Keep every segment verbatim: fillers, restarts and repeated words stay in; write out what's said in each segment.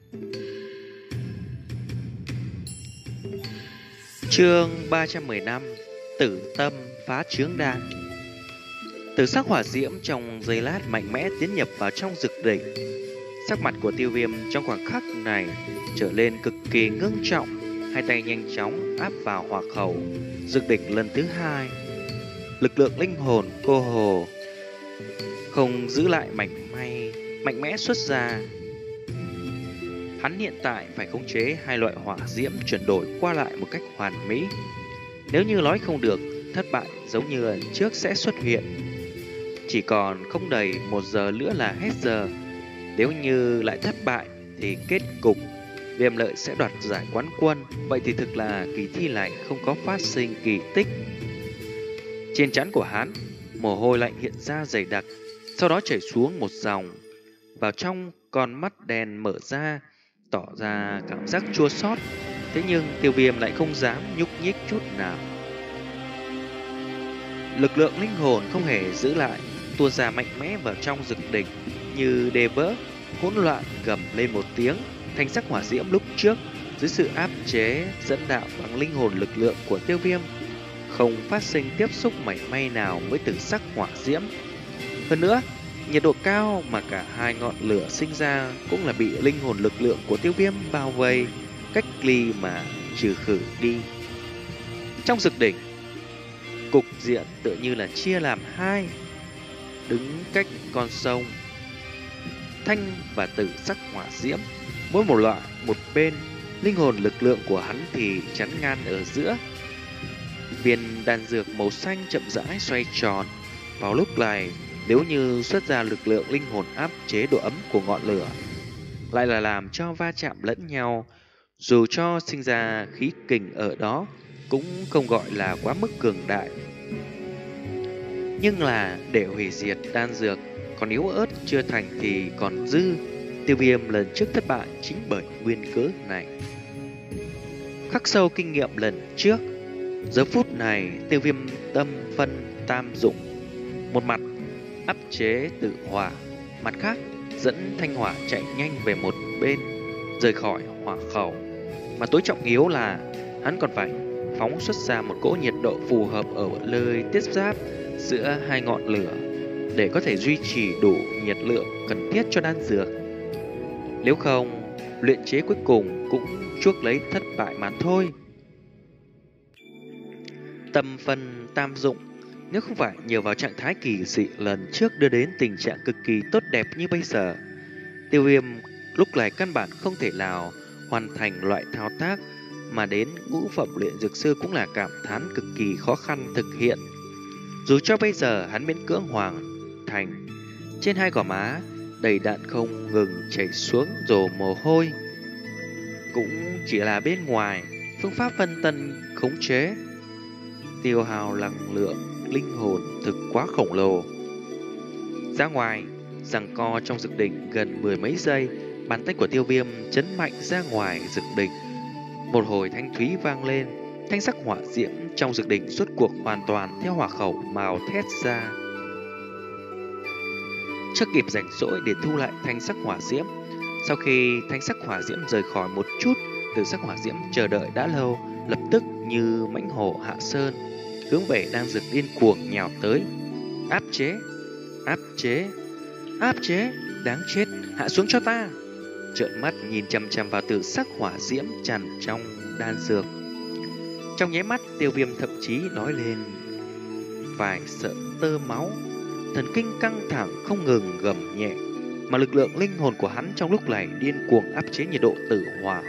Chương ba trăm mười lăm. Tử tâm phá chướng đan. Tử sắc hỏa diễm trong giây lát mạnh mẽ tiến nhập vào trong dực đỉnh. Sắc mặt của Tiêu Viêm trong khoảng khắc này trở lên cực kỳ ngưng trọng, hai tay nhanh chóng áp vào hỏa khẩu dực đỉnh lần thứ hai. Lực lượng linh hồn cô hồ không giữ lại mảnh may, mạnh mẽ xuất ra. Hắn hiện tại phải khống chế hai loại hỏa diễm chuyển đổi qua lại một cách hoàn mỹ. Nếu như nói không được, thất bại giống như lần trước sẽ xuất hiện. Chỉ còn không đầy một giờ nữa là hết giờ. Nếu như lại thất bại thì kết cục Viêm Lợi sẽ đoạt giải quán quân. Vậy thì thực là kỳ thi này không có phát sinh kỳ tích. Trên trán của hắn, mồ hôi lạnh hiện ra dày đặc, sau đó chảy xuống một dòng vào trong con mắt đen mở ra, tỏ ra cảm giác chua xót. Thế nhưng Tiêu Viêm lại không dám nhúc nhích chút nào. Lực lượng linh hồn không hề giữ lại, tuôn ra mạnh mẽ vào trong dực đỉnh như đê vỡ, hỗn loạn gầm lên một tiếng. Thanh sắc hỏa diễm lúc trước dưới sự áp chế dẫn đạo bằng linh hồn lực lượng của Tiêu Viêm không phát sinh tiếp xúc mảy may nào với tử sắc hỏa diễm. Hơn nữa, nhiệt độ cao mà cả hai ngọn lửa sinh ra cũng là bị linh hồn lực lượng của Tiêu Viêm bao vây, cách ly mà trừ khử đi. Trong dực đỉnh, cục diện tựa như là chia làm hai, đứng cách con sông thanh và tử sắc hỏa diễm, mỗi một loại một bên. Linh hồn lực lượng của hắn thì chắn ngang ở giữa. Viên đan dược màu xanh chậm rãi xoay tròn. Vào lúc này, nếu như xuất ra lực lượng linh hồn áp chế độ ấm của ngọn lửa, lại là làm cho va chạm lẫn nhau, dù cho sinh ra khí kình ở đó cũng không gọi là quá mức cường đại. Nhưng là để hủy diệt đan dược còn yếu ớt chưa thành thì còn dư. Tiêu Viêm lần trước thất bại chính bởi nguyên cớ này. Khắc sâu kinh nghiệm lần trước, giờ phút này Tiêu Viêm tâm phân tam dụng, một mặt áp chế tự hỏa, mặt khác dẫn thanh hỏa chạy nhanh về một bên, rời khỏi hỏa khẩu. Mà tối trọng yếu là hắn còn phải phóng xuất ra một cỗ nhiệt độ phù hợp ở nơi tiếp giáp giữa hai ngọn lửa để có thể duy trì đủ nhiệt lượng cần thiết cho đan dược. Nếu không, luyện chế cuối cùng cũng chuốc lấy thất bại mà thôi. Tâm phân tam dụng, nếu không phải nhờ vào trạng thái kỳ dị lần trước đưa đến tình trạng cực kỳ tốt đẹp như bây giờ, Tiêu Viêm lúc này căn bản không thể nào hoàn thành loại thao tác mà đến ngũ phẩm luyện dược sư cũng là cảm thán cực kỳ khó khăn thực hiện. Dù cho bây giờ hắn miễn cưỡng hoàn thành, trên hai gò má đầy đặn không ngừng chảy xuống rồ mồ hôi, cũng chỉ là bên ngoài phương pháp phân tân khống chế tiêu hao năng lượng linh hồn thực quá khổng lồ. Ra ngoài giằng co trong dực đỉnh gần mười mấy giây, bàn tay của Tiêu Viêm chấn mạnh ra ngoài dực đỉnh. Một hồi thanh thúy vang lên, thanh sắc hỏa diễm trong dực đỉnh rốt cuộc hoàn toàn theo hỏa khẩu màu thét ra. Chưa kịp rảnh rỗi để thu lại thanh sắc hỏa diễm, sau khi thanh sắc hỏa diễm rời khỏi một chút, tử sắc hỏa diễm chờ đợi đã lâu, lập tức như mãnh hổ hạ sơn, hướng về đang dược điên cuồng nhào tới. Áp chế, áp chế, áp chế, đáng chết, hạ xuống cho ta. Trợn mắt nhìn chằm chằm vào tử sắc hỏa diễm tràn trong đan dược. Trong nháy mắt, Tiêu Viêm thậm chí nói lên vài sợ tơ máu, thần kinh căng thẳng không ngừng gầm nhẹ, mà lực lượng linh hồn của hắn trong lúc này điên cuồng áp chế nhiệt độ tử hỏa.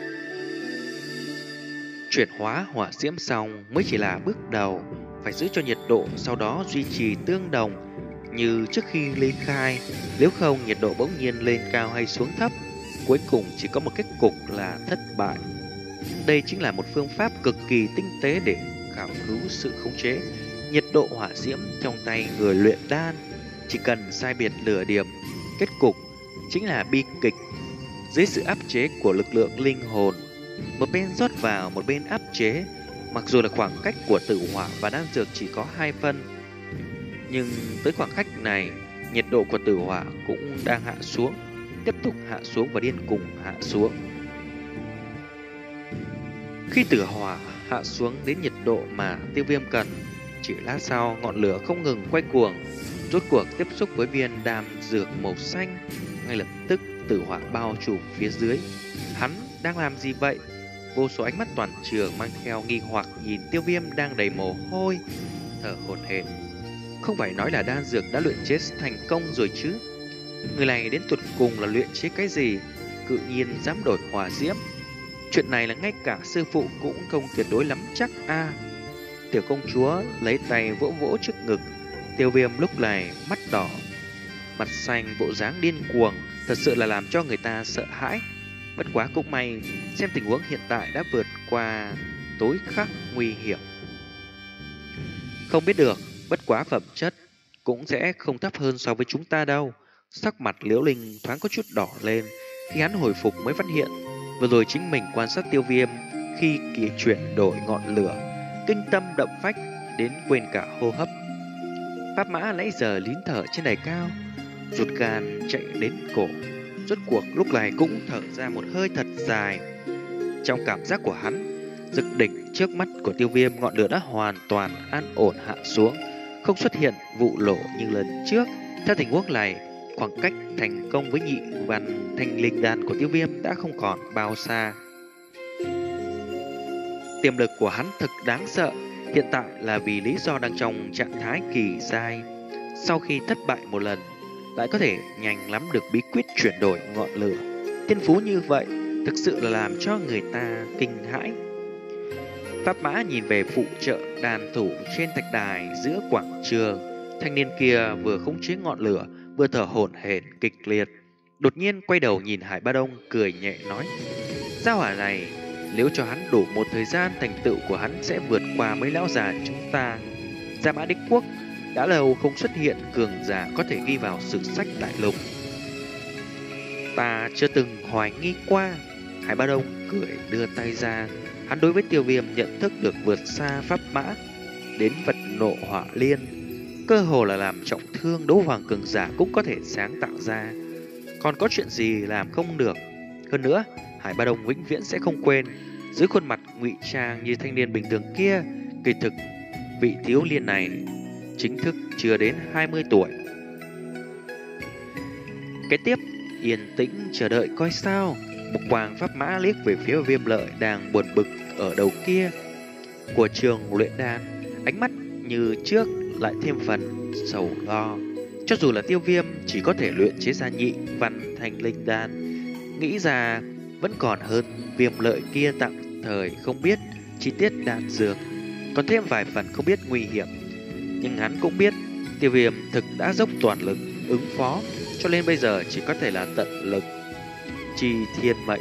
Chuyển hóa hỏa diễm xong mới chỉ là bước đầu, phải giữ cho nhiệt độ sau đó duy trì tương đồng như trước khi ly khai, nếu không nhiệt độ bỗng nhiên lên cao hay xuống thấp, cuối cùng chỉ có một kết cục là thất bại. Đây chính là một phương pháp cực kỳ tinh tế để khảo cứu sự khống chế nhiệt độ hỏa diễm trong tay người luyện đan. Chỉ cần sai biệt nửa điểm, kết cục chính là bi kịch. Dưới sự áp chế của lực lượng linh hồn, một bên rót vào, một bên áp chế. Mặc dù là khoảng cách của tử hỏa và đan dược chỉ có hai phân, nhưng tới khoảng cách này, nhiệt độ của tử hỏa cũng đang hạ xuống. tiếp tục hạ xuống và điên cuồng hạ xuống. Khi tử hỏa hạ xuống đến nhiệt độ mà Tiêu Viêm cần, chỉ lát sau ngọn lửa không ngừng quay cuồng, rốt cuộc tiếp xúc với viên đan dược màu xanh, ngay lập tức tử hỏa bao trùm phía dưới. Hắn đang làm gì vậy? Vô số ánh mắt toàn trường mang theo nghi hoặc nhìn Tiêu Viêm đang đầy mồ hôi, thở hổn hển. Không phải nói là đan dược đã luyện chế thành công rồi chứ? Người này đến tuột cùng là luyện chế cái gì? Cự nhiên dám đổi hỏa diễm. Chuyện này là ngay cả sư phụ cũng không tuyệt đối lắm chắc a. À, tiểu công chúa lấy tay vỗ vỗ trước ngực. Tiêu Viêm lúc này mắt đỏ, mặt xanh, bộ dáng điên cuồng, thật sự là làm cho người ta sợ hãi. Bất quá cũng may, xem tình huống hiện tại đã vượt qua tối khắc nguy hiểm. Không biết được, bất quá phẩm chất cũng sẽ không thấp hơn so với chúng ta đâu. Sắc mặt Liễu Linh thoáng có chút đỏ lên khi hắn hồi phục mới phát hiện vừa rồi chính mình quan sát Tiêu Viêm khi kỳ chuyển đổi ngọn lửa, kinh tâm động phách đến quên cả hô hấp. Pháp mã nãy giờ lín thở trên đài cao, ruột gan chạy đến cổ, rốt cuộc lúc này cũng thở ra một hơi thật dài. Trong cảm giác của hắn, dực đỉnh trước mắt của Tiêu Viêm ngọn lửa đã hoàn toàn an ổn hạ xuống, không xuất hiện vụ lộ như lần trước. Theo tình huống này, khoảng cách thành công với nhị văn thanh linh đan của Tiêu Viêm đã không còn bao xa. Tiềm lực của hắn thực đáng sợ, hiện tại là vì lý do đang trong trạng thái kỳ giai. Sau khi thất bại một lần, lại có thể nhanh lắm được bí quyết chuyển đổi ngọn lửa. Thiên phú như vậy thực sự là làm cho người ta kinh hãi. Pháp mã nhìn về phụ trợ đàn thủ trên thạch đài giữa quảng trường. Thanh niên kia vừa khống chế ngọn lửa, vừa thở hổn hển kịch liệt. Đột nhiên quay đầu nhìn Hải Ba Đông, cười nhẹ nói: gia hỏa này, nếu cho hắn đủ một thời gian, thành tựu của hắn sẽ vượt qua mấy lão già chúng ta. Gia Mã Đế Quốc đã lâu không xuất hiện cường giả có thể ghi vào sử sách đại lục. Ta chưa từng hoài nghi qua. Hải Ba Đông cười đưa tay ra. Hắn đối với Tiêu Viêm nhận thức được vượt xa Pháp mã đến vật nộ hỏa liên, cơ hồ là làm trọng thương đấu hoàng cường giả cũng có thể sáng tạo ra. Còn có chuyện gì làm không được? Hơn nữa, Hải Ba Đông vĩnh viễn sẽ không quên, dưới khuôn mặt ngụy trang như thanh niên bình thường kia, kỳ thực vị thiếu niên này chính thức chưa đến hai mươi tuổi. Kế tiếp, yên tĩnh chờ đợi coi sao. Một quang Pháp mã liếc về phía Viêm Lợi đang buồn bực ở đầu kia của trường luyện đan, ánh mắt như trước lại thêm phần sầu lo. Cho dù là Tiêu Viêm chỉ có thể luyện chế ra nhị văn thanh linh đan, nghĩ ra vẫn còn hơn Viêm Lợi kia tạm thời không biết chi tiết đan dược, còn thêm vài phần không biết nguy hiểm. Nhưng hắn cũng biết Tiêu Viêm thực đã dốc toàn lực ứng phó, cho nên bây giờ chỉ có thể là tận lực chi thiên mệnh.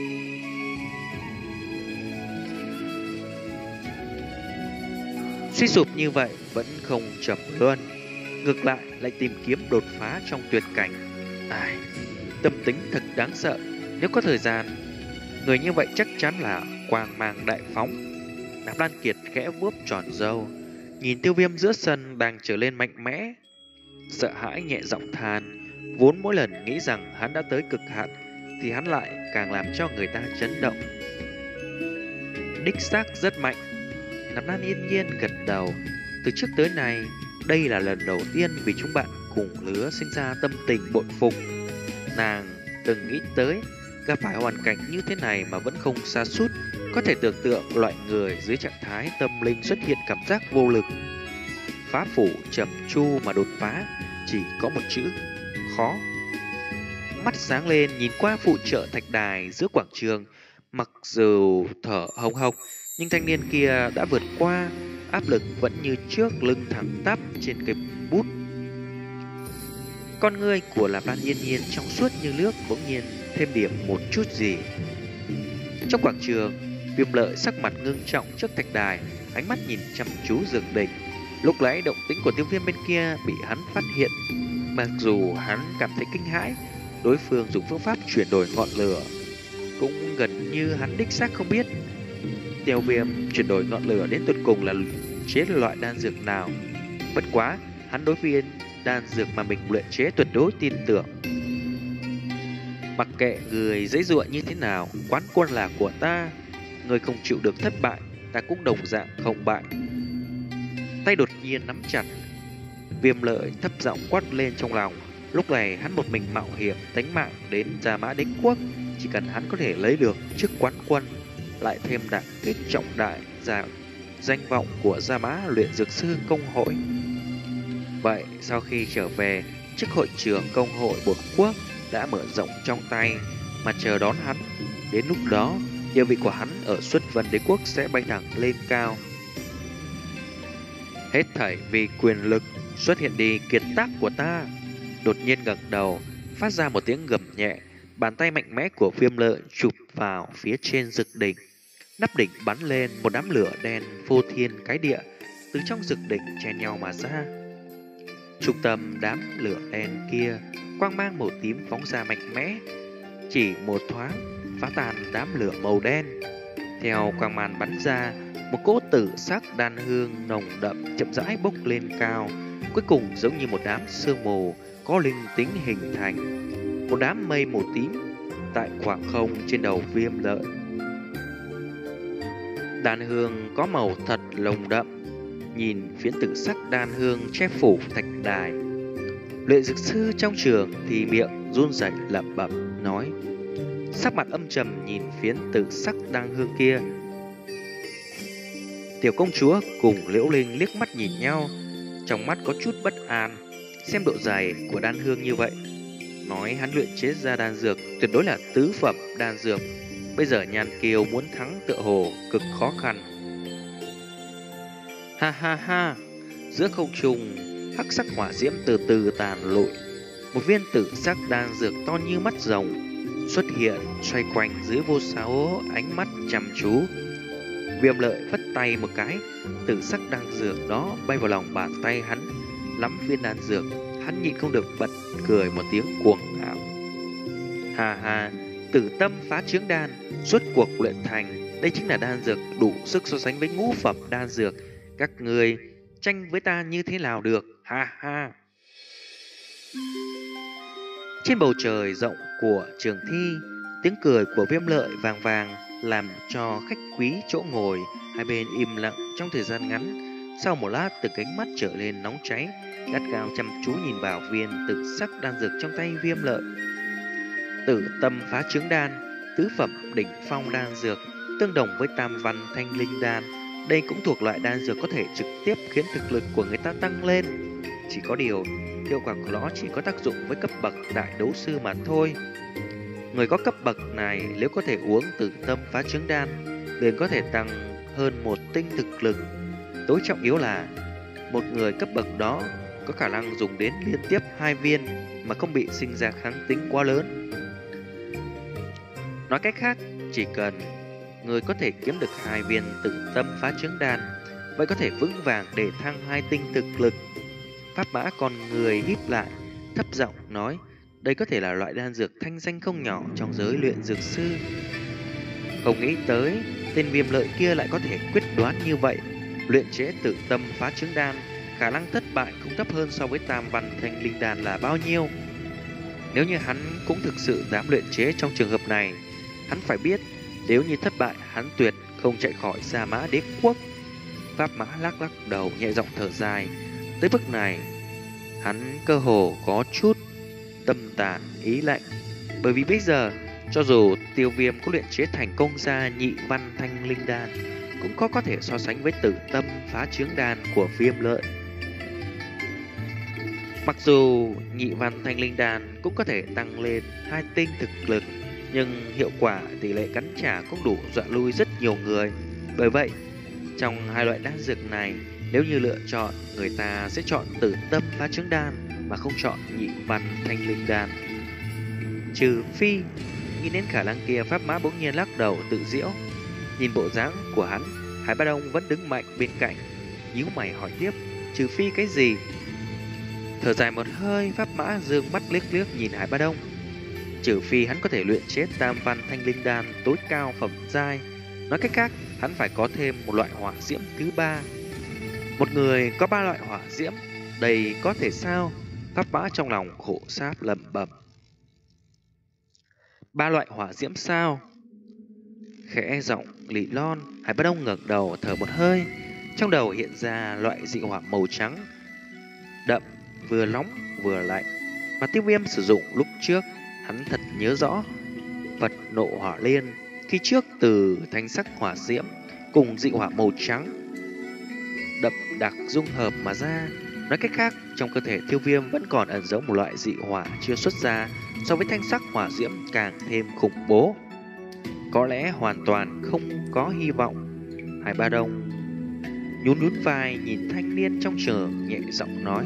Suy sụp như vậy vẫn không chậm luôn, ngược lại lại tìm kiếm đột phá trong tuyệt cảnh. Ai, tâm tính thật đáng sợ. Nếu có thời gian, người như vậy chắc chắn là quang mang đại phóng. Nạp Lan Kiệt khẽ vuốt tròn râu, nhìn Tiêu Viêm giữa sân đang trở lên mạnh mẽ, sợ hãi nhẹ giọng than. Vốn mỗi lần nghĩ rằng hắn đã tới cực hạn, thì hắn lại càng làm cho người ta chấn động. Đích xác rất mạnh. Nạp Lan yên nhiên gật đầu. Từ trước tới nay, đây là lần đầu tiên vì chúng bạn cùng lứa sinh ra tâm tình bội phục. Nàng từng nghĩ tới gặp phải hoàn cảnh như thế này mà vẫn không sa sút, có thể tưởng tượng loại người dưới trạng thái tâm linh xuất hiện cảm giác vô lực. Phá phủ trầm chu mà đột phá chỉ có một chữ: khó. Mắt sáng lên nhìn qua phụ trợ thạch đài giữa quảng trường, mặc dù thở hồng hộc, nhưng thanh niên kia đã vượt qua, áp lực vẫn như trước, lưng thẳng tắp trên cây bút. Con ngươi của Lạp Lan Yên Nhiên trong suốt như nước bỗng nhiên thêm điểm một chút gì. Trong quảng trường, Viêm Lợi sắc mặt ngưng trọng trước thạch đài, ánh mắt nhìn chăm chú Dược Đỉnh. Lúc nãy động tĩnh của Tiêu Viêm bên kia bị hắn phát hiện, mặc dù hắn cảm thấy kinh hãi, đối phương dùng phương pháp chuyển đổi ngọn lửa cũng gần như hắn đích xác không biết. Tiêu Viêm chuyển đổi ngọn lửa đến tuyệt cùng là chế loại đan dược nào. Bất quá, hắn đối với đan dược mà mình luyện chế tuyệt đối tin tưởng. Mặc kệ người dãy dụa như thế nào, quán quân là của ta. Người không chịu được thất bại, ta cũng đồng dạng không bại. Tay đột nhiên nắm chặt, Viêm Lợi thấp giọng quát lên trong lòng. Lúc này hắn một mình mạo hiểm tính mạng đến Gia Mã Đế Quốc, chỉ cần hắn có thể lấy được chức quán quân, lại thêm đả kích trọng đại ra danh vọng của Gia Mã luyện dược sư công hội. Vậy sau khi trở về, chức hội trưởng công hội bột quốc đã mở rộng trong tay mà chờ đón hắn. Đến lúc đó, địa vị của hắn ở Xuất Vân Đế Quốc sẽ bay thẳng lên cao. Hết thảy vì quyền lực, xuất hiện đi kiệt tác của ta. Đột nhiên ngẩng đầu, phát ra một tiếng gầm nhẹ, bàn tay mạnh mẽ của Viêm Lợi chụp vào phía trên dực đỉnh. Nắp đỉnh bắn lên một đám lửa đen phô thiên cái địa, từ trong dực đỉnh chen nhau mà ra. Trung tâm đám lửa đen kia, quang mang màu tím phóng ra mạnh mẽ, chỉ một thoáng phá tan đám lửa màu đen. Theo quang mang bắn ra, một cỗ tử sắc đan hương nồng đậm chậm rãi bốc lên cao, cuối cùng giống như một đám sương mù có linh tính hình thành, một đám mây màu tím tại khoảng không trên đầu Viêm Lợi. Đan hương có màu thật lồng đậm, nhìn phiến tử sắc đan hương che phủ thạch đài. Luyện dược sư trong trường thì miệng run rẩy lẩm bẩm nói, sắc mặt âm trầm nhìn phiến tử sắc đan hương kia. Tiểu công chúa cùng Liễu Linh liếc mắt nhìn nhau, trong mắt có chút bất an. Xem độ dài của đan hương như vậy, nói hắn luyện chế ra đan dược tuyệt đối là tứ phẩm đan dược. Bây giờ Nhan Kiều muốn thắng tựa hồ cực khó khăn. Ha ha ha, giữa không trung hắc sắc hỏa diễm từ từ tàn lụi. Một viên tử sắc đan dược to như mắt rồng xuất hiện, xoay quanh dưới vô số ánh mắt chăm chú. Viêm Lợi phất tay một cái, tử sắc đan dược đó bay vào lòng bàn tay hắn. Lắm viên đan dược, hắn nhịn không được bật cười một tiếng cuồng ngạo. Ha ha, tử tâm phá trướng đan, suốt cuộc luyện thành. Đây chính là đan dược đủ sức so sánh với ngũ phẩm đan dược. Các người tranh với ta như thế nào được? Ha ha. Trên bầu trời rộng của trường thi, tiếng cười của Viêm Lợi vàng vàng làm cho khách quý chỗ ngồi hai bên im lặng trong thời gian ngắn. Sau một lát, từ cánh mắt trở lên nóng cháy, gắt gao chăm chú nhìn vào viên tử sắc đan dược trong tay Viêm Lợi. Tử tâm phá trướng đan, tứ phẩm đỉnh phong đan dược, tương đồng với tam văn thanh linh đan. Đây cũng thuộc loại đan dược có thể trực tiếp khiến thực lực của người ta tăng lên. Chỉ có điều, hiệu quả của nó chỉ có tác dụng với cấp bậc đại đấu sư mà thôi. Người có cấp bậc này nếu có thể uống tử tâm phá trướng đan, liền có thể tăng hơn một tinh thực lực. Tối trọng yếu là một người cấp bậc đó có khả năng dùng đến liên tiếp hai viên mà không bị sinh ra kháng tính quá lớn. Nói cách khác, chỉ cần người có thể kiếm được hai viên tử tâm phá trướng đan, vậy có thể vững vàng để thăng hai tinh thực lực. Pháp Mã con người híp lại, thấp giọng nói, đây có thể là loại đan dược thanh danh không nhỏ trong giới luyện dược sư. Không nghĩ tới, tên Viêm Lợi kia lại có thể quyết đoán như vậy. Luyện chế tử tâm phá trướng đan, khả năng thất bại không thấp hơn so với tam văn thanh linh đan là bao nhiêu. Nếu như hắn cũng thực sự dám luyện chế trong trường hợp này, hắn phải biết, nếu như thất bại, hắn tuyệt không chạy khỏi Gia Mã Đế Quốc. Pháp Mã lắc lắc đầu nhẹ giọng thở dài. Tới bước này, hắn cơ hồ có chút tâm tàn ý lạnh. Bởi vì bây giờ, cho dù Tiêu Viêm có luyện chế thành công ra nhị văn thanh linh đan, cũng có có thể so sánh với tử tâm phá trướng đan của Viêm Lợi. Mặc dù nhị văn thanh linh đan cũng có thể tăng lên hai tinh thực lực, nhưng hiệu quả tỷ lệ cắn trả cũng đủ dọa lui rất nhiều người. Bởi vậy, trong hai loại đan dược này, nếu như lựa chọn, người ta sẽ chọn tử tâm phá trướng đan mà không chọn nhị văn thanh linh đan. Trừ phi, nghĩ đến khả năng kia, Pháp Mã bỗng nhiên lắc đầu tự giễu. Nhìn bộ dáng của hắn, Hải Ba Đông vẫn đứng mạnh bên cạnh, nhíu mày hỏi tiếp, trừ phi cái gì? Thở dài một hơi, Pháp Mã dương mắt liếc liếc nhìn Hải Ba Đông. Trừ phi hắn có thể luyện chế tam văn thanh linh đan tối cao phẩm giai. Nói cách khác, hắn phải có thêm một loại hỏa diễm thứ ba. Một người có ba loại hỏa diễm, đây có thể sao? Pháp Mã trong lòng khổ sáp lẩm bẩm. Ba loại hỏa diễm sao? Khẽ giọng lì lon, Hải Bá Đông ngẩng đầu thở một hơi. Trong đầu hiện ra loại dị hỏa màu trắng đậm, vừa nóng vừa lạnh mà Tiêu Viêm sử dụng lúc trước. Hắn thật nhớ rõ vật nộ hỏa liên khi trước từ thanh sắc hỏa diễm cùng dị hỏa màu trắng đậm đặc dung hợp mà ra. Nói cách khác, trong cơ thể Tiêu Viêm vẫn còn ẩn giấu một loại dị hỏa chưa xuất ra, so với thanh sắc hỏa diễm càng thêm khủng bố. Có lẽ hoàn toàn không có hy vọng. Hải Ba Đông nhún nhún vai nhìn thanh niên trong trường, nhẹ giọng nói.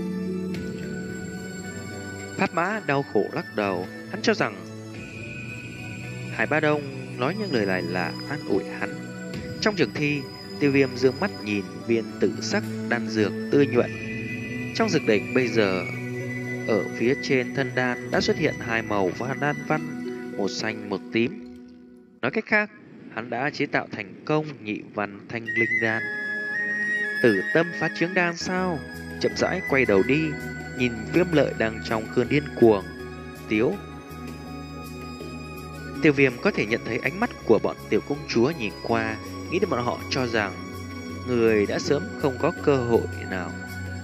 Pháp Mã đau khổ lắc đầu. Hắn cho rằng Hải Ba Đông nói những lời này là an ủi hắn. Trong trường thi, Tiêu Viêm dương mắt nhìn viên tử sắc đan dược tươi nhuận. Trong dược đỉnh bây giờ, ở phía trên thân đan đã xuất hiện hai màu và đan văn, một xanh một tím. Nói cách khác, hắn đã chế tạo thành công nhị văn thanh linh đan. Tử tâm phá trướng đan sao? Chậm rãi quay đầu đi, nhìn Viêm Lợi đang trong cơn điên cuồng tiếu. Tiêu Viêm có thể nhận thấy ánh mắt của bọn tiểu công chúa nhìn qua, nghĩ đến bọn họ cho rằng người đã sớm không có cơ hội nào.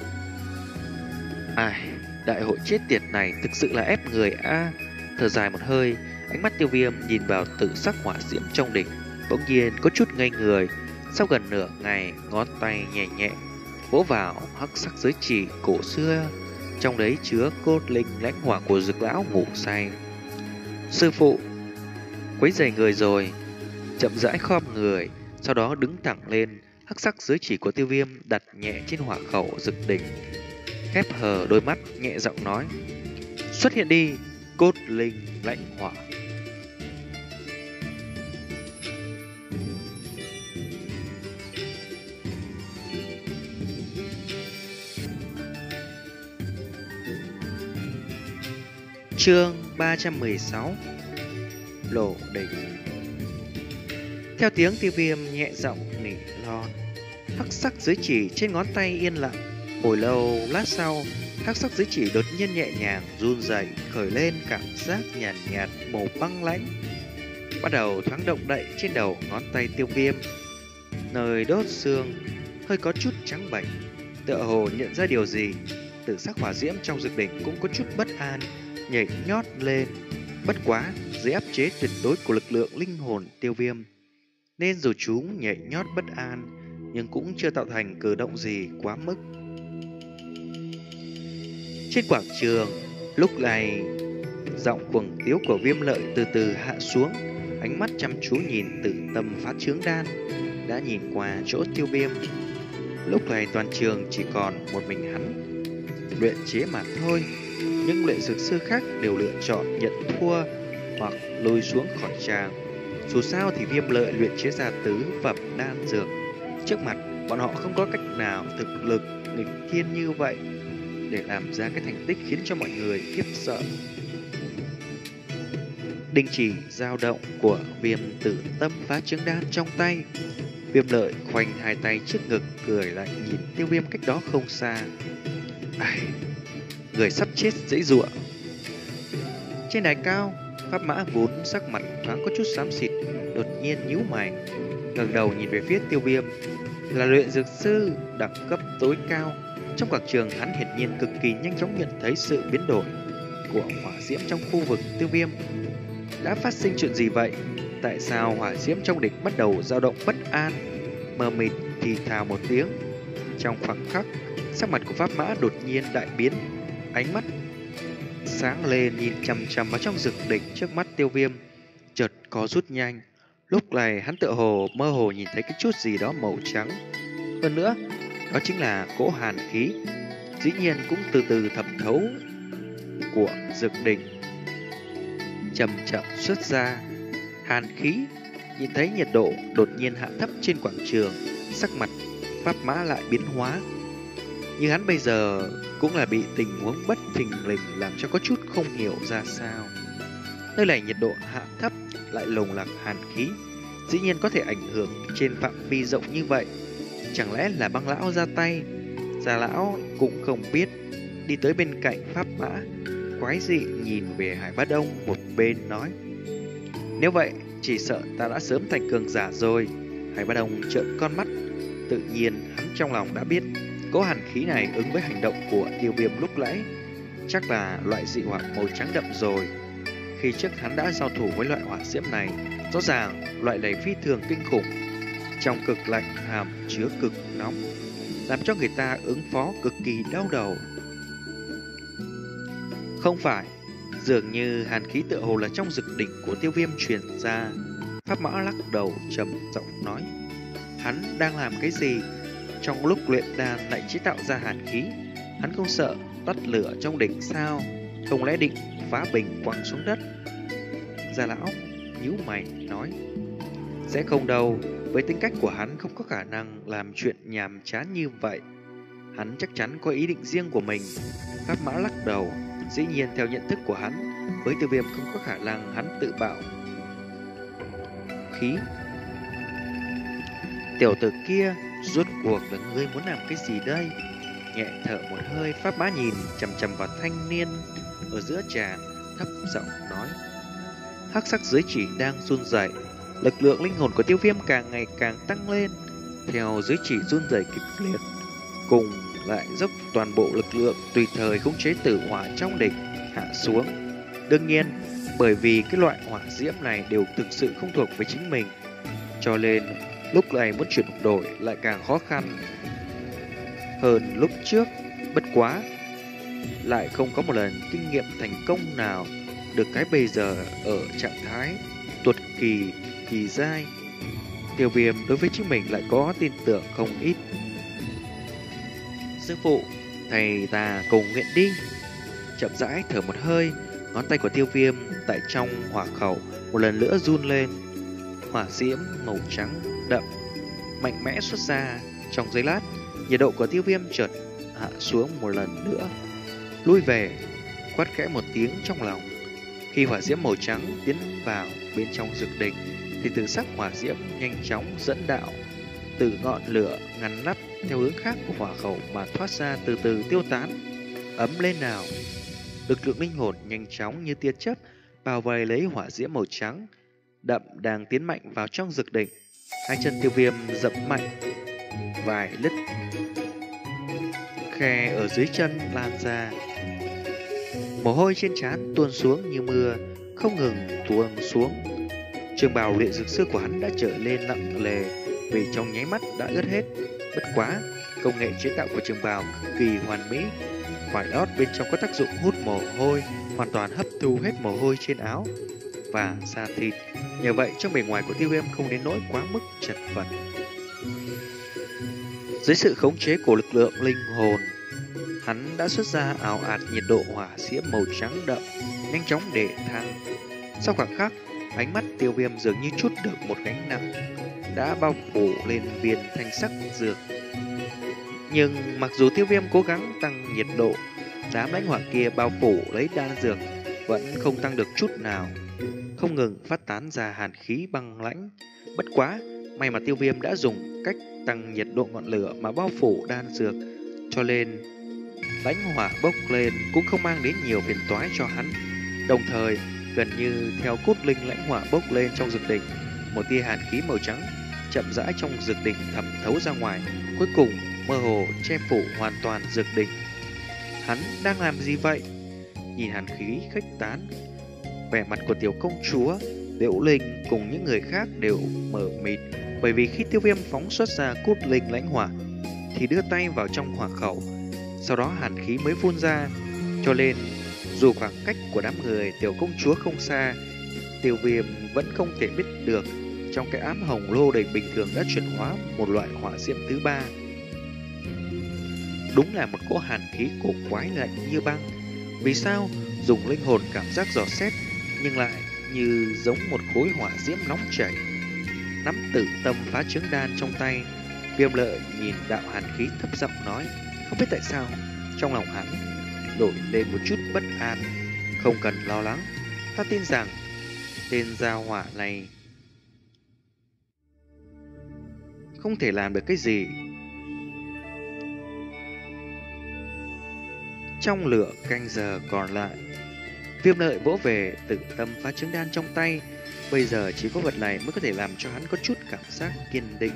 Ai, đại hội chết tiệt này thực sự là ép người a. Thở dài một hơi, ánh mắt Tiêu Viêm nhìn vào tử sắc hỏa diễm trong đỉnh, bỗng nhiên có chút ngây người. Sau gần nửa ngày, ngón tay nhẹ nhẹ vỗ vào hắc sắc giới chỉ cổ xưa, trong đấy chứa cốt linh lãnh hỏa của Dực lão ngủ say. Sư phụ, quấy rầy người rồi. Chậm rãi khom người, sau đó đứng thẳng lên, hắc sắc giới chỉ của Tiêu Viêm đặt nhẹ trên hỏa khẩu Dực đỉnh, khép hờ đôi mắt, nhẹ giọng nói: xuất hiện đi, cốt linh lãnh hỏa. Chương ba trăm mười sáu. Lỗ đỉnh. Theo tiếng Tiêu Viêm nhẹ giọng nỉ non, hắc sắc giới chỉ trên ngón tay yên lặng. Hồi lâu lát sau, hắc sắc giới chỉ đột nhiên nhẹ nhàng run rẩy, khởi lên cảm giác nhàn nhạt, nhạt màu băng lãnh, bắt đầu thoáng động đậy trên đầu ngón tay Tiêu Viêm. Nơi đốt xương hơi có chút trắng bệch, tựa hồ nhận ra điều gì. Tử sắc hỏa diễm trong dược đỉnh cũng có chút bất an, nhảy nhót lên. Bất quá, dưới áp chế tuyệt đối của lực lượng linh hồn Tiêu Viêm, nên dù chúng nhảy nhót bất an, nhưng cũng chưa tạo thành cử động gì quá mức. Trên quảng trường, lúc này, giọng cuồng tiếu của Viêm Lợi từ từ hạ xuống, ánh mắt chăm chú nhìn Tử tâm phá trướng đan, đã nhìn qua chỗ Tiêu Viêm. Lúc này toàn trường chỉ còn một mình hắn luyện chế mà thôi. Những luyện dược sư khác đều lựa chọn nhận thua hoặc lùi xuống khỏi tràng. Dù sao thì Viêm Lợi luyện chế ra tứ phẩm đan dược, trước mặt bọn họ không có cách nào thực lực nghịch thiên như vậy để làm ra cái thành tích khiến cho mọi người khiếp sợ. Đình chỉ dao động của Viêm tử tâm phá trứng đan trong tay, Viêm Lợi khoanh hai tay trước ngực, cười lại nhìn Tiêu Viêm cách đó không xa. Ai, người sắp chết dễ dụa. Trên đài cao, Pháp Mã vốn sắc mặt thoáng có chút xám xịt, đột nhiên nhíu mày, ngẩng đầu nhìn về phía Tiêu Viêm. Là luyện dược sư đẳng cấp tối cao, trong quảng trường hắn hiển nhiên cực kỳ nhanh chóng nhận thấy sự biến đổi của hỏa diễm trong khu vực Tiêu Viêm. Đã phát sinh chuyện gì vậy? Tại sao hỏa diễm trong địch bắt đầu dao động bất an? Mờ mịt thì thào một tiếng. Trong khoảng khắc, sắc mặt của Pháp Mã đột nhiên đại biến, ánh mắt sáng lên nhìn chằm chằm vào trong dược đỉnh trước mắt Tiêu Viêm, chợt có rút nhanh. Lúc này hắn tựa hồ mơ hồ nhìn thấy cái chút gì đó màu trắng. Hơn nữa, đó chính là cỗ hàn khí, dĩ nhiên cũng từ từ thẩm thấu của dược đỉnh, chậm chậm xuất ra. Hàn khí, nhìn thấy nhiệt độ đột nhiên hạ thấp trên quảng trường, sắc mặt Pháp Mã lại biến hóa. Nhưng hắn bây giờ cũng là bị tình huống bất thình lình làm cho có chút không hiểu ra sao. Nơi này nhiệt độ hạ thấp lại lồng lạc hàn khí, dĩ nhiên có thể ảnh hưởng trên phạm vi rộng như vậy. Chẳng lẽ là băng lão ra tay? Già lão cũng không biết, đi tới bên cạnh Pháp Mã, quái dị nhìn về Hải Bá Đông một bên nói: Nếu vậy, chỉ sợ ta đã sớm thành cường giả rồi. Hải Ba Đồng trợn con mắt. Tự nhiên, hắn trong lòng đã biết cỗ hàn khí này ứng với hành động của Tiêu Viêm lúc nãy chắc là loại dị hỏa màu trắng đậm rồi. Khi trước hắn đã giao thủ với loại hỏa diễm này, rõ ràng loại này phi thường kinh khủng. Trong cực lạnh hàm chứa cực nóng, làm cho người ta ứng phó cực kỳ đau đầu. Không phải, dường như hàn khí tựa hồ là trong dực đỉnh của Tiêu Viêm truyền ra. Pháp Mã lắc đầu trầm giọng nói, hắn đang làm cái gì? Trong lúc luyện đan lại chế tạo ra hàn khí, hắn không sợ tắt lửa trong đỉnh sao? Không lẽ định phá bình quăng xuống đất? Gia lão nhíu mày nói, sẽ không đâu, với tính cách của hắn không có khả năng làm chuyện nhàm chán như vậy. Hắn chắc chắn có ý định riêng của mình. Pháp Mã lắc đầu, dĩ nhiên theo nhận thức của hắn, với Tiêu Viêm không có khả năng hắn tự bạo khí. Tiểu tử kia, rốt cuộc là ngươi muốn làm cái gì đây? Nhẹ thở một hơi, Pháp Mã nhìn chằm chằm vào thanh niên ở giữa trà, thấp giọng nói. Hắc sắc giới chỉ đang run rẩy, lực lượng linh hồn của Tiêu Viêm càng ngày càng tăng lên. Theo giới chỉ run rẩy kịch liệt, cùng lại dốc toàn bộ lực lượng tùy thời khống chế tử hỏa trong đỉnh hạ xuống. Đương nhiên, bởi vì cái loại hỏa diễm này đều thực sự không thuộc về chính mình, cho nên lúc này muốn chuyển đổi lại càng khó khăn hơn lúc trước. Bất quá, lại không có một lần kinh nghiệm thành công nào, được cái bây giờ ở trạng thái tuột kỳ kỳ dai. Tiêu Viêm đối với chính mình lại có tin tưởng không ít. Sư phụ, thầy ta cùng nguyện đi. Chậm rãi thở một hơi, ngón tay của Tiêu Viêm tại trong hỏa khẩu một lần nữa run lên. Hỏa diễm màu trắng đậm mạnh mẽ xuất ra. Trong giây lát, nhiệt độ của Tiêu Viêm chợt hạ xuống một lần nữa, lui về, quát khẽ một tiếng trong lòng. Khi hỏa diễm màu trắng tiến vào bên trong dược đỉnh, thì từ sắc hỏa diễm nhanh chóng dẫn đạo từ ngọn lửa ngăn nắp theo hướng khác của hỏa khẩu mà thoát ra, từ từ tiêu tán. Ấm lên nào! Lực lượng linh hồn nhanh chóng như tia chớp bao vây lấy hỏa diễm màu trắng đậm đang tiến mạnh vào trong dược đỉnh. Hai chân Tiêu Viêm dậm mạnh, vài lít khe ở dưới chân lan ra. Mồ hôi trên trán tuôn xuống như mưa, không ngừng tuôn xuống. Trường bào luyện dược sư của hắn đã trở lên nặng nề, vì trong nháy mắt đã ướt hết. Bất quá, công nghệ chế tạo của trường bào cực kỳ hoàn mỹ. Vải lót bên trong có tác dụng hút mồ hôi, hoàn toàn hấp thu hết mồ hôi trên áo và da thịt. Nhờ vậy, trong bề ngoài của Tiêu Viêm không đến nỗi quá mức chật vật. Dưới sự khống chế của lực lượng linh hồn, hắn đã xuất ra ảo ạt nhiệt độ hỏa diễm màu trắng đậm, nhanh chóng để thăng. Sau khoảng khắc, ánh mắt Tiêu Viêm dường như trút được một gánh nặng đã bao phủ lên viên thanh sắc dược. Nhưng mặc dù Tiêu Viêm cố gắng tăng nhiệt độ, đám lãnh hỏa kia bao phủ lấy đan dược vẫn không tăng được chút nào, không ngừng phát tán ra hàn khí băng lãnh. Bất quá, may mà Tiêu Viêm đã dùng cách tăng nhiệt độ ngọn lửa mà bao phủ đan dược, cho nên lãnh hỏa bốc lên cũng không mang đến nhiều phiền toái cho hắn. Đồng thời, gần như theo cốt linh lãnh hỏa bốc lên trong dược đỉnh, một tia hàn khí màu trắng chậm rãi trong dược đỉnh thẩm thấu ra ngoài, cuối cùng mơ hồ che phủ hoàn toàn dược đỉnh. Hắn đang làm gì vậy? Nhìn hàn khí khuếch tán, vẻ mặt của tiểu công chúa, Liễu Linh cùng những người khác đều mờ mịt, bởi vì khi Tiêu Viêm phóng xuất ra cốt linh lãnh hỏa thì đưa tay vào trong hỏa khẩu, sau đó hàn khí mới phun ra. Cho nên dù khoảng cách của đám người tiểu công chúa không xa, Tiêu Viêm vẫn không thể biết được trong cái ám hồng lô đỉnh bình thường đã chuyển hóa một loại hỏa diễm thứ ba. Đúng là một cỗ hàn khí cổ quái lạnh như băng. Vì sao dùng linh hồn cảm giác dò xét nhưng lại như giống một khối hỏa diễm nóng chảy? Nắm Tử Tâm Phá Trứng Đan trong tay, Viêm Lợi nhìn đạo hàn khí thấp giọng nói, không biết tại sao trong lòng hắn nổi lên một chút bất an. Không cần lo lắng, ta tin rằng tên gia hỏa này không thể làm được cái gì. Trong lửa canh giờ còn lại, Viêm Lợi vỗ về Tử Tâm Phá Trứng Đan trong tay, Bây giờ chỉ có vật này mới có thể làm cho hắn có chút cảm giác kiên định.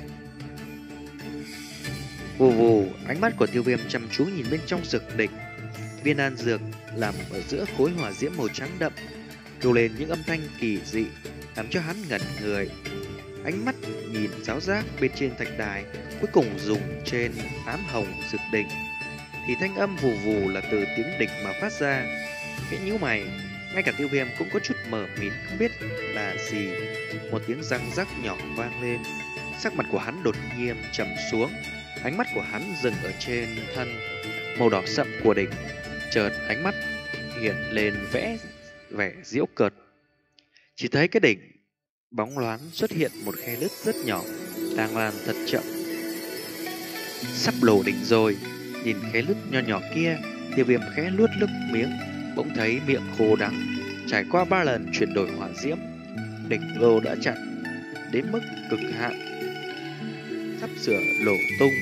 Vù vù, ánh mắt của Tiêu Viêm chăm chú nhìn bên trong dược đỉnh. Viên đan dược nằm ở giữa khối hỏa diễm màu trắng đậm, kêu lên những âm thanh kỳ dị, làm cho hắn ngẩn người. Ánh mắt nhìn giáo giác bên trên thạch đài, cuối cùng dùng trên ám hồng dược đỉnh, thì thanh âm vù vù là từ tiếng đỉnh mà phát ra. Khẽ nhíu mày, ngay cả Tiêu Viêm cũng có chút mờ mịt không biết là gì. Một tiếng răng rắc nhỏ vang lên, sắc mặt của hắn đột nhiên trầm xuống. Ánh mắt của hắn dừng ở trên thân màu đỏ sậm của đỉnh, chợt ánh mắt hiện lên vẽ vẻ giễu cợt. Chỉ thấy cái đỉnh bóng loáng xuất hiện một khe nứt rất nhỏ, đang lan thật chậm. Sắp lồ đỉnh rồi. Nhìn khe nứt nho nhỏ kia, Tiêu Viêm khẽ luốt nước miếng, bỗng thấy miệng khô đắng. Trải qua ba lần chuyển đổi hỏa diễm, đỉnh lô đã chặn đến mức cực hạn, sắp sửa nổ tung.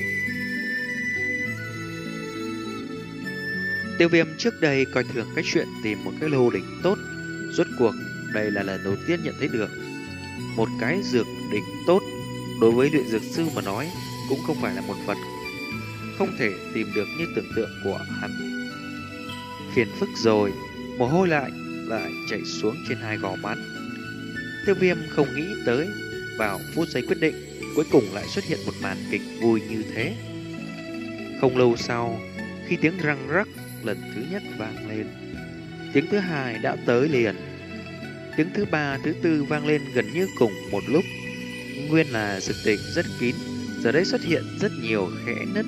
Tiêu Viêm trước đây coi thường cái chuyện tìm một cái lô đỉnh tốt, rốt cuộc đây là lần đầu tiên nhận thấy được một cái dược đỉnh tốt. Đối với luyện dược sư mà nói, cũng không phải là một vật không thể tìm được như tưởng tượng của hắn. Phiền phức rồi, mồ hôi lại lại chảy xuống trên hai gò má. Tiêu Viêm không nghĩ tới vào phút giây quyết định, cuối cùng lại xuất hiện một màn kịch vui như thế. Không lâu sau, khi tiếng răng rắc lần thứ nhất vang lên, tiếng thứ hai đã tới liền. Tiếng thứ ba, thứ tư vang lên gần như cùng một lúc. Nguyên là dược đỉnh rất kín, giờ đây xuất hiện rất nhiều kẽ nứt.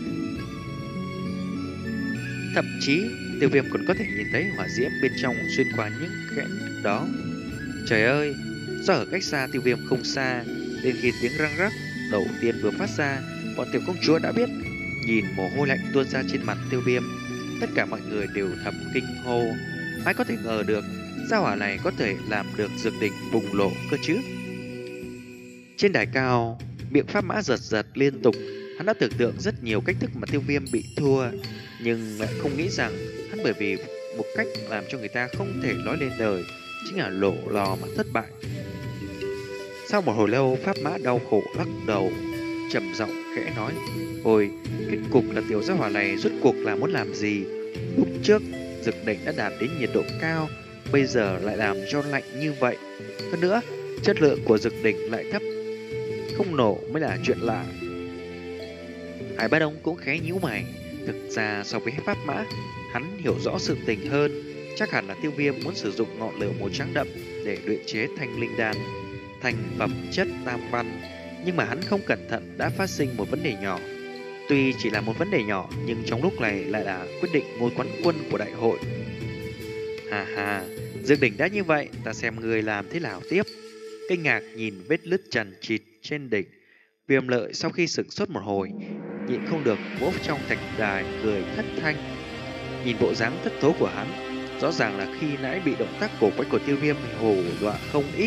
Thậm chí, Tiêu Viêm còn có thể nhìn thấy hỏa diễm bên trong xuyên qua những kẽ nứt đó. Trời ơi, do ở cách xa Tiêu Viêm không xa, nên khi tiếng răng rắc đầu tiên vừa phát ra, bọn tiểu công chúa đã biết. Nhìn mồ hôi lạnh tuôn ra trên mặt Tiêu Viêm, tất cả mọi người đều thầm kinh hô. Ai có thể ngờ được gia hỏa này có thể làm được dược đỉnh bùng nổ cơ chứ? Trên đài cao, miệng pháp mã giật giật liên tục. Hắn đã tưởng tượng rất nhiều cách thức mà Tiêu Viêm bị thua, nhưng lại không nghĩ rằng hắn bởi vì một cách làm cho người ta không thể nói lên lời, chính là lộ lò mà thất bại. Sau một hồi lâu, pháp mã đau khổ lắc đầu, trầm giọng khẽ nói: "Ôi, kết cục là tiểu gia hỏa này rốt cuộc là muốn làm gì? Lúc trước dược đỉnh đã đạt đến nhiệt độ cao, bây giờ lại làm cho lạnh như vậy. Hơn nữa, chất lượng của dược đỉnh lại thấp, không nổ mới là chuyện lạ." Hải Ba Đông cũng khẽ nhíu mày. Thực ra so với pháp mã, hắn hiểu rõ sự tình hơn. Chắc hẳn là Tiêu Viêm muốn sử dụng ngọn lửa màu trắng đậm để luyện chế thanh linh đan, thành phẩm chất tam văn. Nhưng mà hắn không cẩn thận đã phát sinh một vấn đề nhỏ. Tuy chỉ là một vấn đề nhỏ, nhưng trong lúc này lại là quyết định ngôi quán quân của đại hội. Hà hà, dược đỉnh đã như vậy, ta xem người làm thế nào tiếp. Kinh ngạc nhìn vết lứt chằng chịt trên đỉnh, Viêm Lợi sau khi sửng sốt một hồi, nhịn không được vỗ trong thạch đài cười thất thanh. Nhìn bộ dáng thất thố của hắn, rõ ràng là khi nãy bị động tác cổ quái của Tiêu Viêm hù dọa không ít.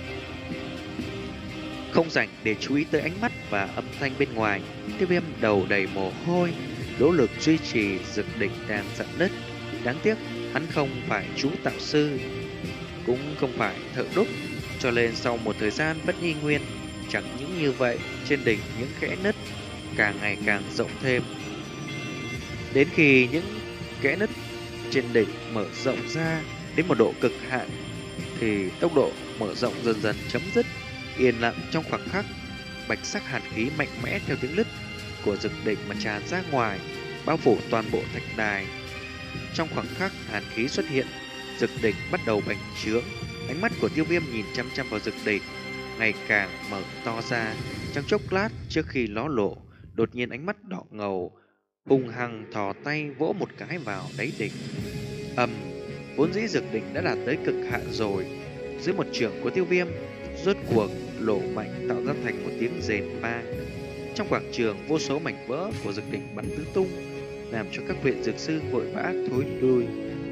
Không rảnh để chú ý tới ánh mắt và âm thanh bên ngoài, Tiêu Viêm đầu đầy mồ hôi, nỗ lực duy trì dược đỉnh đang dạn nứt. Đáng tiếc hắn không phải chú tạo sư, cũng không phải thợ đúc, cho nên sau một thời gian vẫn y nguyên. Chẳng những như vậy, trên đỉnh những kẽ nứt càng ngày càng rộng thêm. Đến khi những kẽ nứt trên đỉnh mở rộng ra đến một độ cực hạn, thì tốc độ mở rộng dần dần chấm dứt. Yên lặng trong khoảng khắc, bạch sắc hàn khí mạnh mẽ theo tiếng lứt của dược đỉnh mà tràn ra ngoài, bao phủ toàn bộ thạch đài. Trong khoảng khắc hàn khí xuất hiện, dược đỉnh bắt đầu bành trướng. Ánh mắt của Tiêu Viêm nhìn chăm chăm vào dược đỉnh, ngày càng mở to ra. Trong chốc lát trước khi ló lộ, đột nhiên ánh mắt đỏ ngầu, hung hăng thò tay vỗ một cái vào đáy đỉnh. Ầm, vốn dĩ dược đỉnh đã đạt tới cực hạn rồi, dưới một trường của Tiêu Viêm, rốt cuộc lộ mạnh tạo ra thành một tiếng rền vang. Trong quảng trường, vô số mảnh vỡ của dược đỉnh bắn tứ tung, làm cho các luyện dược sư vội vã thối lui.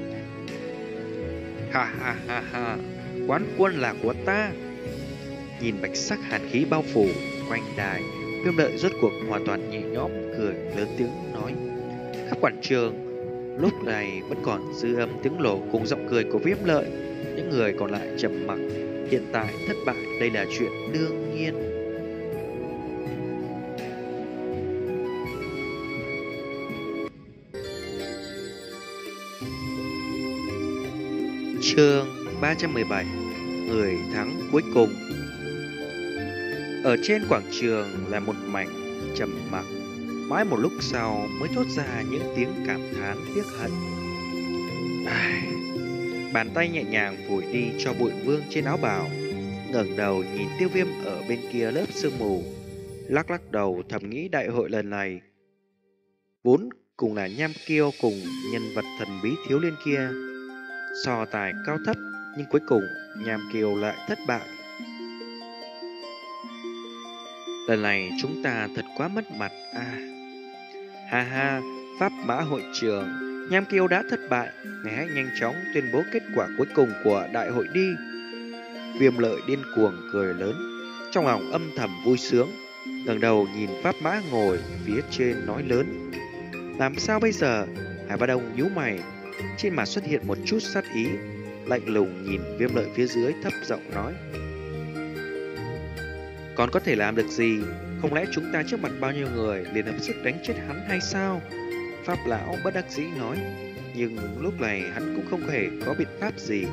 Ha ha ha ha, quán quân là của ta. Nhìn bạch sắc hàn khí bao phủ quanh đài, Viêm Lợi rốt cuộc hoàn toàn nhẹ nhõm cười lớn tiếng nói. Khắp quảng trường lúc này vẫn còn dư âm tiếng lộ cùng giọng cười của Viêm Lợi. Những người còn lại trầm mặc, Hiện tại thất bại đây là chuyện đương nhiên. Chương ba trăm mười bảy. Người thắng cuối cùng. Ở trên quảng trường là một mảnh trầm mặc. Mãi một lúc sau mới thốt ra những tiếng cảm thán tiếc hận. Ai... Bàn tay nhẹ nhàng phủi đi cho bụi vương trên áo bào, ngẩng đầu nhìn Tiêu Viêm ở bên kia lớp sương mù, lắc lắc đầu thầm nghĩ đại hội lần này vốn cùng là Nham Kiêu cùng nhân vật thần bí thiếu liên kia so tài cao thấp, nhưng cuối cùng Nham Kiêu lại thất bại. Lần này chúng ta thật quá mất mặt à. Ha ha, Pháp Mã hội trường, Nham Kiêu đã thất bại, ngài hãy nhanh chóng tuyên bố kết quả cuối cùng của đại hội đi. Viêm Lợi điên cuồng cười lớn, trong lòng âm thầm vui sướng, ngẩng đầu nhìn Pháp Mã ngồi phía trên nói lớn. Làm sao bây giờ? Hải Ba Đông nhíu mày, trên mặt xuất hiện một chút sát ý, lạnh lùng nhìn Viêm Lợi phía dưới thấp giọng nói. Còn có thể làm được gì? Không lẽ chúng ta trước mặt bao nhiêu người liền hợp sức đánh chết hắn hay sao? Pháp lão bất đắc dĩ nói, nhưng lúc này hắn cũng không hề có biện pháp gì.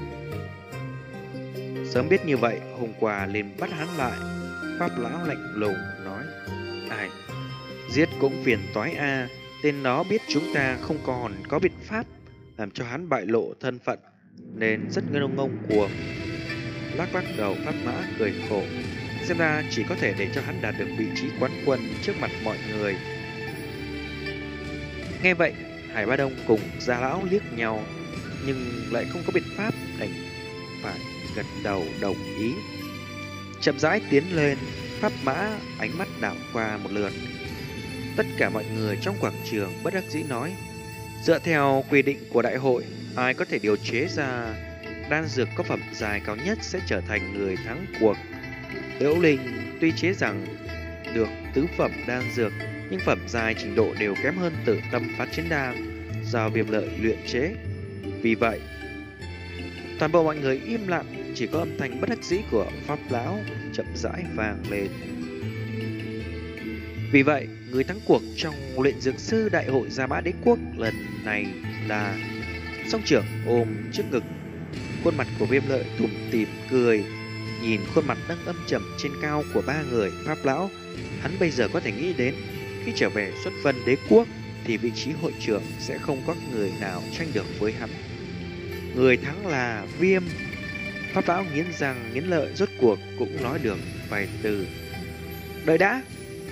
Sớm biết như vậy, hôm qua liền bắt hắn lại. Pháp lão lạnh lùng nói, ai, giết cũng phiền toái a, tên đó biết chúng ta không còn có biện pháp, làm cho hắn bại lộ thân phận, nên rất ngông ngông cuồng. Lắc lắc đầu, Pháp Mã cười khổ, xem ra chỉ có thể để cho hắn đạt được vị trí quán quân trước mặt mọi người. Nghe vậy, Hải Ba Đông cùng Gia Lão liếc nhau, nhưng lại không có biện pháp, đành phải gật đầu đồng ý. Chậm rãi tiến lên, Pháp Mã ánh mắt đảo qua một lượt. Tất cả mọi người trong quảng trường bất đắc dĩ nói, dựa theo quy định của đại hội, ai có thể điều chế ra đan dược có phẩm giai cao nhất sẽ trở thành người thắng cuộc. Liễu Linh tuy chế rằng được tứ phẩm đan dược, nhưng phẩm giai trình độ đều kém hơn Tử Tâm Phát Chiến Đan do Viêm Lợi luyện chế. Vì vậy, toàn bộ mọi người im lặng, chỉ có âm thanh bất đắc dĩ của Pháp lão chậm rãi vang lên. Vì vậy, người thắng cuộc trong luyện dược sư đại hội Gia Mã Đế Quốc lần này là Song Trưởng ôm trước ngực, khuôn mặt của Viêm Lợi tủm tỉm cười, nhìn khuôn mặt đang âm trầm trên cao của ba người Pháp lão, hắn bây giờ có thể nghĩ đến khi trở về xuất vân đế quốc thì vị trí hội trưởng sẽ không có người nào tranh được với hắn. Người thắng là Viêm. Pháp lão nghiến răng nghiến lợi, rốt cuộc cũng nói được vài từ. Đợi đã.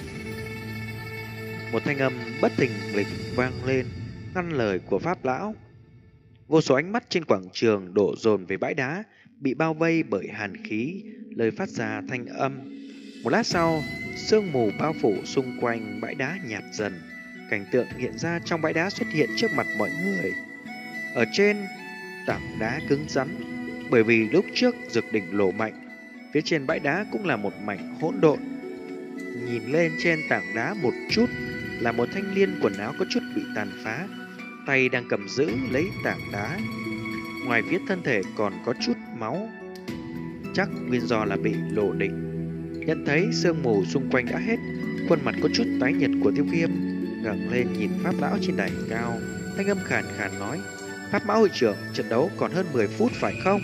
Một thanh âm bất thình lình vang lên, ngăn lời của Pháp lão. Vô số ánh mắt trên quảng trường đổ dồn về bãi đá, bị bao vây bởi hàn khí, lời phát ra thanh âm. Một lát sau, sương mù bao phủ xung quanh bãi đá nhạt dần, cảnh tượng hiện ra trong bãi đá xuất hiện trước mặt mọi người. Ở trên tảng đá cứng rắn, bởi vì lúc trước Dược Đỉnh lộ mạnh, phía trên bãi đá cũng là một mảnh hỗn độn. Nhìn lên trên tảng đá một chút là một thanh niên quần áo có chút bị tàn phá, tay đang cầm giữ lấy tảng đá. Ngoài phía thân thể còn có chút máu, chắc nguyên do là bị lộ đỉnh. Nhận thấy sương mù xung quanh đã hết, khuôn mặt có chút tái nhợt của Tiêu Viêm ngẩng lên nhìn Pháp lão trên đài cao, thanh âm khàn khàn nói, Pháp Mã hội trưởng, trận đấu còn hơn mười phút phải không?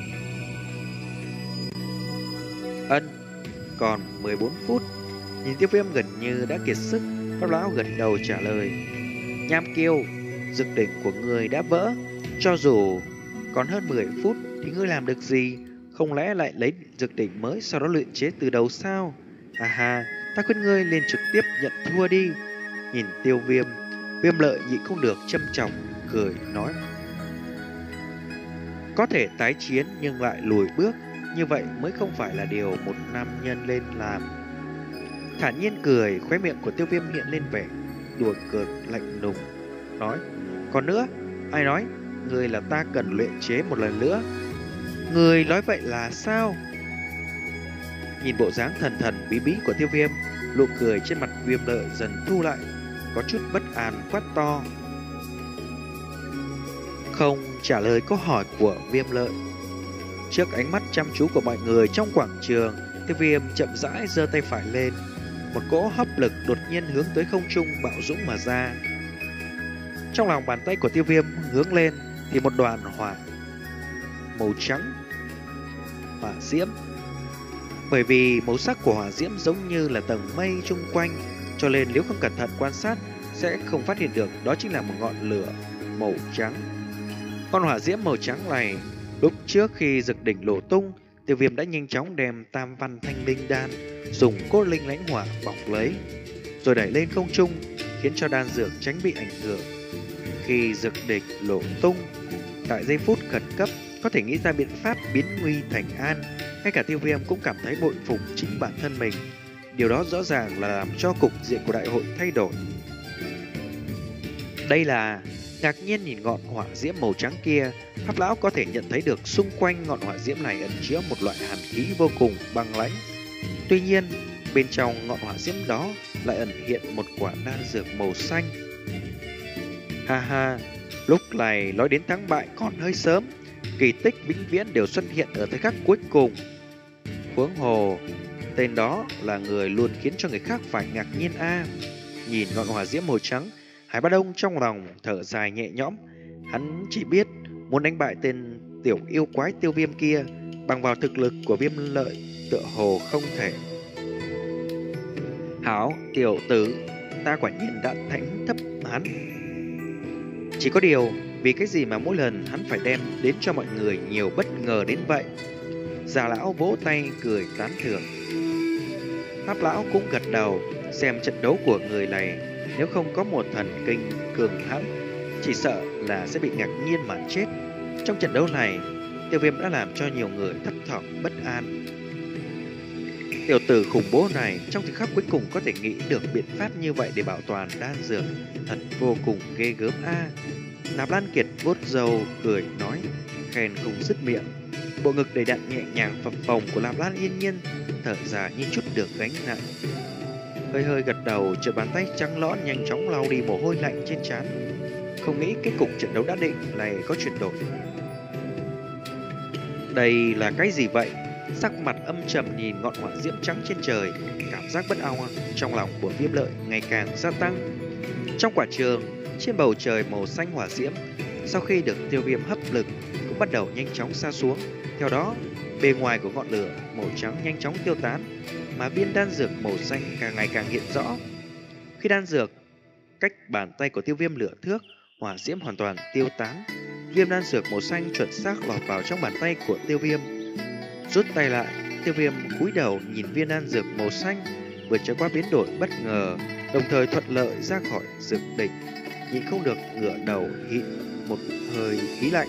Ân, còn mười bốn phút. Nhìn Tiêu Viêm gần như đã kiệt sức, Pháp lão gật đầu trả lời, Nham Kiêu, dược đỉnh của người đã vỡ, cho dù còn hơn mười phút thì ngươi làm được gì? Không lẽ lại lấy dược đỉnh mới sau đó luyện chế từ đầu sao? À ha, ta khuyên ngươi lên trực tiếp nhận thua đi. Nhìn Tiêu Viêm, Viêm Lợi nhịn không được châm chọc cười nói, có thể tái chiến nhưng lại lùi bước, như vậy mới không phải là điều một nam nhân lên làm. Thản nhiên cười, khóe miệng của Tiêu Viêm hiện lên vẻ đùa cợt lạnh lùng, nói, còn nữa, ai nói người là ta cần luyện chế một lần nữa? Người nói vậy là sao? Nhìn bộ dáng thần thần bí bí của Tiêu Viêm, nụ cười trên mặt Viêm Lợi dần thu lại, có chút bất an quát to. Không trả lời câu hỏi của Viêm Lợi. Trước ánh mắt chăm chú của mọi người trong quảng trường, Tiêu Viêm chậm rãi giơ tay phải lên. Một cỗ hấp lực đột nhiên hướng tới không trung bạo dũng mà ra. Trong lòng bàn tay của Tiêu Viêm hướng lên thì một đoàn hỏa màu trắng hỏa diễm. Bởi vì màu sắc của hỏa diễm giống như là tầng mây chung quanh, cho nên nếu không cẩn thận quan sát sẽ không phát hiện được đó chính là một ngọn lửa màu trắng. Con hỏa diễm màu trắng này lúc trước khi Dực Đỉnh nổ tung, Tiêu Viêm đã nhanh chóng đem Tam Văn Thanh Linh Đan dùng cốt linh lãnh hỏa bọc lấy, rồi đẩy lên không trung, khiến cho đan dược tránh bị ảnh hưởng. Khi Dực Đỉnh nổ tung, tại giây phút khẩn cấp có thể nghĩ ra biện pháp biến nguy thành an, ngay cả Tiêu Viêm cũng cảm thấy bội phục chính bản thân mình. Điều đó rõ ràng là làm cho cục diện của đại hội thay đổi. Đây là ngạc nhiên nhìn ngọn hỏa diễm màu trắng kia, Pháp lão có thể nhận thấy được xung quanh ngọn hỏa diễm này ẩn chứa một loại hàn khí vô cùng băng lãnh. Tuy nhiên, bên trong ngọn hỏa diễm đó lại ẩn hiện một quả đan dược màu xanh. Ha ha, lúc này nói đến thắng bại còn hơi sớm, kỳ tích vĩnh viễn đều xuất hiện ở thời khắc cuối cùng. Huống hồ, tên đó là người luôn khiến cho người khác phải ngạc nhiên a. À. Nhìn ngọn hỏa diễm màu trắng, Hải Bá Đông trong lòng thở dài nhẹ nhõm. Hắn chỉ biết muốn đánh bại tên tiểu yêu quái Tiêu Viêm kia bằng vào thực lực của Viêm Lợi tựa hồ không thể. Hảo, tiểu tử, ta quả nhiên đã thánh thấp hắn. Chỉ có điều, vì cái gì mà mỗi lần hắn phải đem đến cho mọi người nhiều bất ngờ đến vậy? Già lão vỗ tay cười tán thưởng. Pháp lão cũng gật đầu, xem trận đấu của người này, nếu không có một thần kinh cường hãn, chỉ sợ là sẽ bị ngạc nhiên mà chết. Trong trận đấu này, Tiêu Viêm đã làm cho nhiều người thấp thỏm bất an. Tiểu tử khủng bố này trong thời khắc cuối cùng có thể nghĩ được biện pháp như vậy để bảo toàn đan dược, thật vô cùng ghê gớm a. À. Nạp Lan Kiệt vuốt râu cười nói, khen không dứt miệng. Bộ ngực đầy đặn nhẹ nhàng phập phồng của Nạp Lan yên nhiên thở dài như chút được gánh nặng. Hơi hơi gật đầu, chợt bàn tay trắng lõn nhanh chóng lau đi mồ hôi lạnh trên trán. Không nghĩ kết cục trận đấu đã định này có chuyển đổi. Đây là cái gì vậy? Sắc mặt âm trầm nhìn ngọn hỏa diễm trắng trên trời, cảm giác bất an trong lòng của Viêm Lợi ngày càng gia tăng. Trong quảng trường, trên bầu trời màu xanh hỏa diễm, sau khi được Tiêu Viêm hấp lực cũng bắt đầu nhanh chóng sa xuống. Theo đó, bề ngoài của ngọn lửa màu trắng nhanh chóng tiêu tán, mà viên đan dược màu xanh càng ngày càng hiện rõ. Khi đan dược cách bàn tay của Tiêu Viêm lửa thước, hỏa diễm hoàn toàn tiêu tán. Viên đan dược màu xanh chuẩn xác lọt vào trong bàn tay của Tiêu Viêm. Rút tay lại, Tiêu Viêm cúi đầu nhìn viên đan dược màu xanh vừa trải qua biến đổi bất ngờ, đồng thời thuận lợi ra khỏi Dực Đỉnh, nhịn không được ngửa đầu hít một hơi khí lạnh.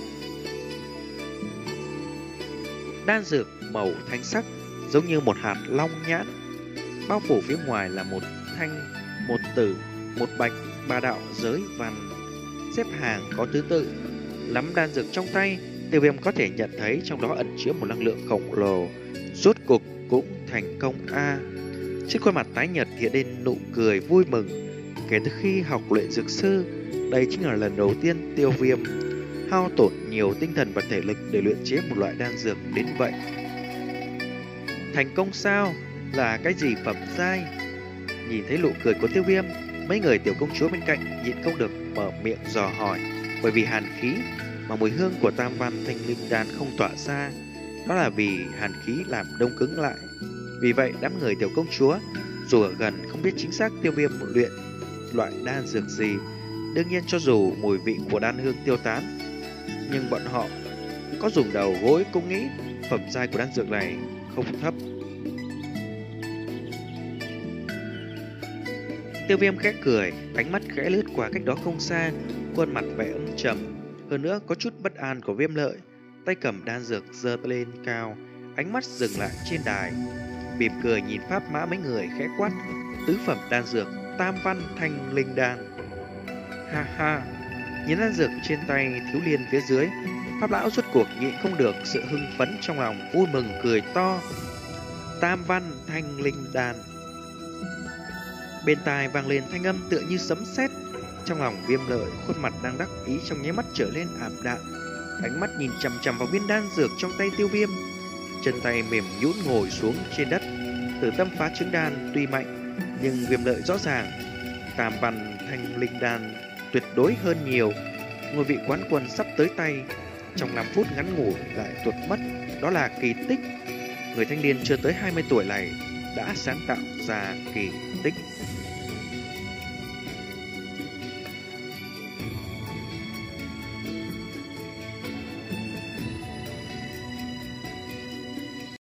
Đan dược màu thanh sắc giống như một hạt long nhãn, bao phủ phía ngoài là một thanh, một tử, một bạch, ba đạo giới văn xếp hàng có thứ tự. Nắm đan dược trong tay, Tiêu Viêm có thể nhận thấy trong đó ẩn chứa một năng lượng khổng lồ. Rốt cuộc cũng thành công a. À. Trên khuôn mặt tái nhợt hiện lên nụ cười vui mừng. Kể từ khi học luyện dược sư, đây chính là lần đầu tiên Tiêu Viêm hao tổn nhiều tinh thần và thể lực để luyện chế một loại đan dược đến vậy. Thành công sao? Là cái gì phẩm giai? Nhìn thấy nụ cười của Tiêu Viêm, mấy người tiểu công chúa bên cạnh nhịn không được mở miệng dò hỏi, bởi vì hàn khí mà mùi hương của Tam Văn Thanh Linh Đan không tỏa ra, đó là vì hàn khí làm đông cứng lại. Vì vậy đám người tiểu công chúa dù ở gần không biết chính xác Tiêu Viêm luyện loại đan dược gì. Đương nhiên cho dù mùi vị của đan hương tiêu tán, nhưng bọn họ có dùng đầu gối cũng nghĩ phẩm giai của đan dược này không thấp. Tiêu Viêm khẽ cười, ánh mắt khẽ lướt qua cách đó không xa, khuôn mặt vẻ âm trầm, hơn nữa có chút bất an của Viêm Lợi. Tay cầm đan dược giơ lên cao, ánh mắt dừng lại trên đài, mỉm cười nhìn Pháp Mã mấy người khẽ quát, tứ phẩm đan dược Tam Văn Thanh Linh Đan. Ha ha, nhìn đan dược trên tay Thiếu Liên phía dưới, Pháp Lão rốt cuộc nhịn không được sự hưng phấn trong lòng, vui mừng cười to. Tam Văn Thanh Linh Đan. Bên tai vang lên thanh âm tựa như sấm sét. Trong lòng Viêm Lợi, khuôn mặt đang đắc ý trong nháy mắt trở lên ảm đạm. ánh mắt nhìn chằm chằm vào viên đan dược trong tay Tiêu Viêm. Chân tay mềm nhũn ngồi xuống trên đất. Tử tâm phá trứng đan tuy mạnh, nhưng Viêm lợi rõ ràng, tam văn thanh linh đan tuyệt đối hơn nhiều. Ngôi vị quán quân sắp tới tay, trong năm phút ngắn ngủi lại tuột mất, đó là kỳ tích. Người thanh niên chưa tới hai mươi tuổi này đã sáng tạo ra kỳ tích.